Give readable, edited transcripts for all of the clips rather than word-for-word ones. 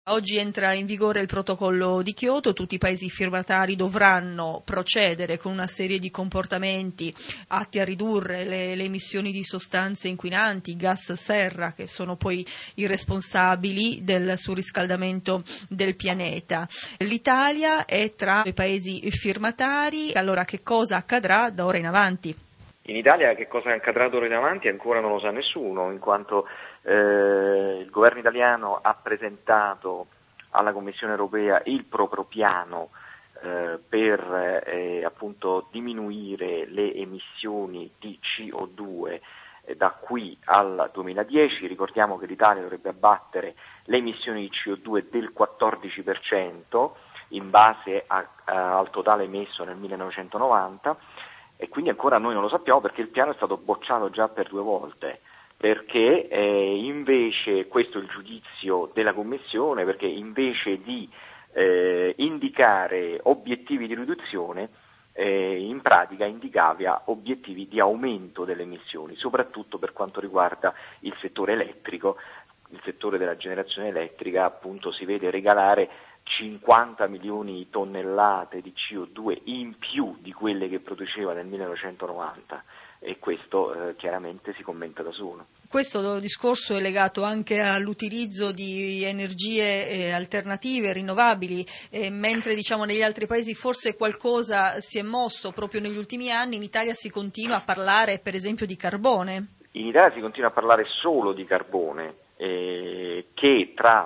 Oggi entra in vigore il protocollo di Kyoto, tutti i paesi firmatari dovranno procedere con una serie di comportamenti atti a ridurre le emissioni di sostanze inquinanti, gas serra, che sono poi i responsabili del surriscaldamento del pianeta. L'Italia è tra i paesi firmatari, allora che cosa accadrà da ora in avanti? In Italia che cosa accadrà d'ora in avanti ancora non lo sa nessuno, in quanto il governo italiano ha presentato alla Commissione europea il proprio piano per appunto diminuire le emissioni di CO2 da qui al 2010. Ricordiamo che l'Italia dovrebbe abbattere le emissioni di CO2 del 14% in base al totale emesso nel 1990. E quindi ancora noi non lo sappiamo perché il piano è stato bocciato già per 2 volte, perché invece, questo è il giudizio della Commissione, perché invece di indicare obiettivi di riduzione, in pratica indicava obiettivi di aumento delle emissioni, soprattutto per quanto riguarda il settore elettrico. Il settore della generazione elettrica appunto si vede regalare 50 milioni di tonnellate di CO2 in più di quelle che produceva nel 1990 e questo chiaramente si commenta da solo. Questo discorso è legato anche all'utilizzo di energie alternative, rinnovabili, mentre negli altri paesi forse qualcosa si è mosso proprio negli ultimi anni, in Italia si continua a parlare per esempio di carbone. In Italia si continua a parlare solo di carbone, che tra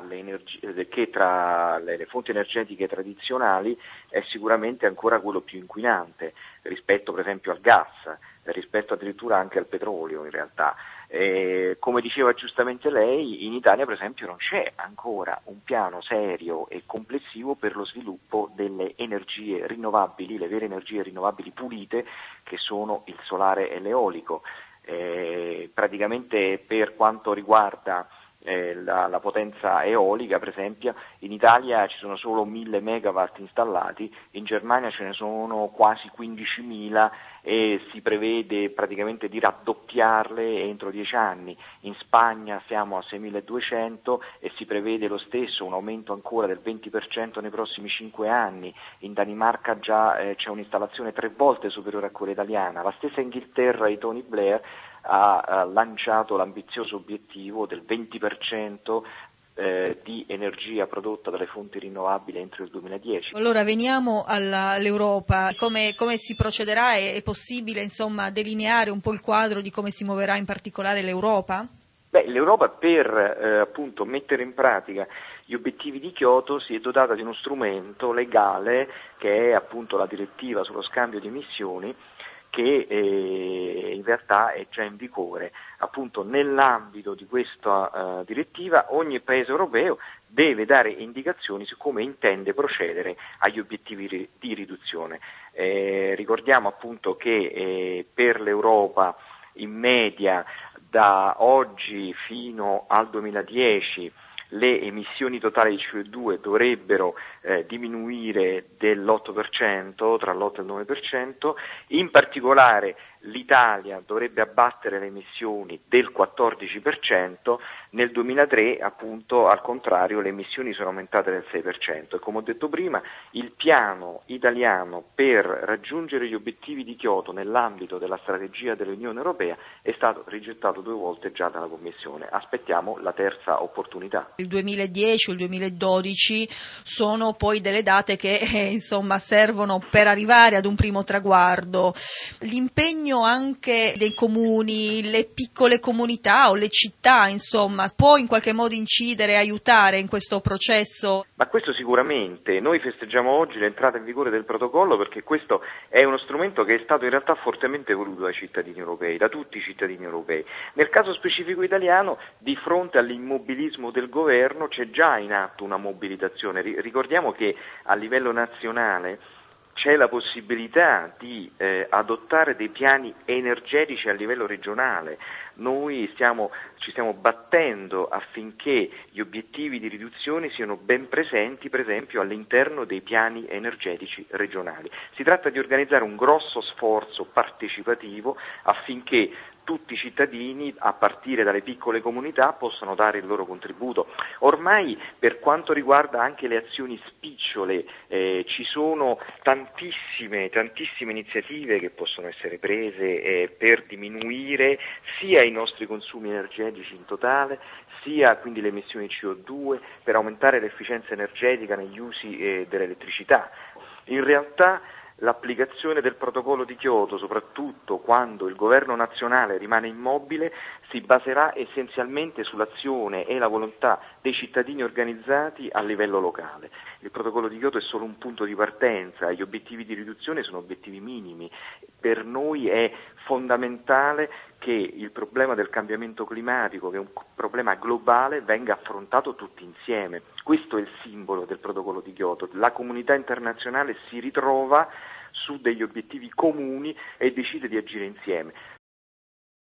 le fonti energetiche tradizionali è sicuramente ancora quello più inquinante rispetto per esempio al gas, rispetto addirittura anche al petrolio in realtà. Come diceva giustamente lei, in Italia per esempio non c'è ancora un piano serio e complessivo per lo sviluppo delle energie rinnovabili, le vere energie rinnovabili pulite che sono il solare e l'eolico. Praticamente per quanto riguarda la potenza eolica, per esempio, in Italia ci sono solo 1000 megawatt installati, in Germania ce ne sono quasi 15.000 e si prevede praticamente di raddoppiarle entro 10 anni. In Spagna siamo a 6.200 e si prevede lo stesso, un aumento ancora del 20% nei prossimi 5 anni. In Danimarca già c'è un'installazione 3 volte superiore a quella italiana. La stessa Inghilterra di Tony Blair ha lanciato l'ambizioso obiettivo del 20% di energia prodotta dalle fonti rinnovabili entro il 2010. Allora veniamo all'Europa, come si procederà? È possibile delineare un po' il quadro di come si muoverà in particolare l'Europa? L'Europa per appunto mettere in pratica gli obiettivi di Kyoto si è dotata di uno strumento legale che è appunto la direttiva sullo scambio di emissioni, che in realtà è già in vigore. Appunto nell'ambito di questa direttiva ogni paese europeo deve dare indicazioni su come intende procedere agli obiettivi di riduzione. Ricordiamo appunto che per l'Europa in media da oggi fino al 2010 le emissioni totali di CO2 dovrebbero diminuire dell'8%, tra l'8 e il 9%, in particolare l'Italia dovrebbe abbattere le emissioni del 14%, nel 2003 appunto al contrario le emissioni sono aumentate del 6% e come ho detto prima il piano italiano per raggiungere gli obiettivi di Kyoto nell'ambito della strategia dell'Unione Europea è stato rigettato 2 volte già dalla Commissione, aspettiamo la terza opportunità. Il 2010 o il 2012 sono poi delle date che servono per arrivare ad un primo traguardo. L'impegno anche dei comuni, le piccole comunità o le città, può in qualche modo incidere e aiutare in questo processo? Ma questo sicuramente, noi festeggiamo oggi l'entrata in vigore del protocollo perché questo è uno strumento che è stato in realtà fortemente voluto dai cittadini europei, da tutti i cittadini europei. Nel caso specifico italiano, di fronte all'immobilismo del governo c'è già in atto una mobilitazione. Ricordiamo che a livello nazionale c'è la possibilità di adottare dei piani energetici a livello regionale. Noi ci stiamo battendo affinché gli obiettivi di riduzione siano ben presenti, per esempio, all'interno dei piani energetici regionali. Si tratta di organizzare un grosso sforzo partecipativo affinché tutti i cittadini, a partire dalle piccole comunità, possano dare il loro contributo. Ormai, per quanto riguarda anche le azioni spicciole, ci sono tantissime iniziative che possono essere prese per diminuire sia i nostri consumi energetici in totale, sia quindi le emissioni CO2, per aumentare l'efficienza energetica negli usi dell'elettricità. In realtà l'applicazione del protocollo di Kyoto, soprattutto quando il governo nazionale rimane immobile, si baserà essenzialmente sull'azione e la volontà dei cittadini organizzati a livello locale. Il protocollo di Kyoto è solo un punto di partenza, gli obiettivi di riduzione sono obiettivi minimi. Per noi è fondamentale che il problema del cambiamento climatico, che è un problema globale, venga affrontato tutti insieme. Questo è il simbolo del protocollo di Kyoto. La comunità internazionale si ritrova su degli obiettivi comuni e decide di agire insieme.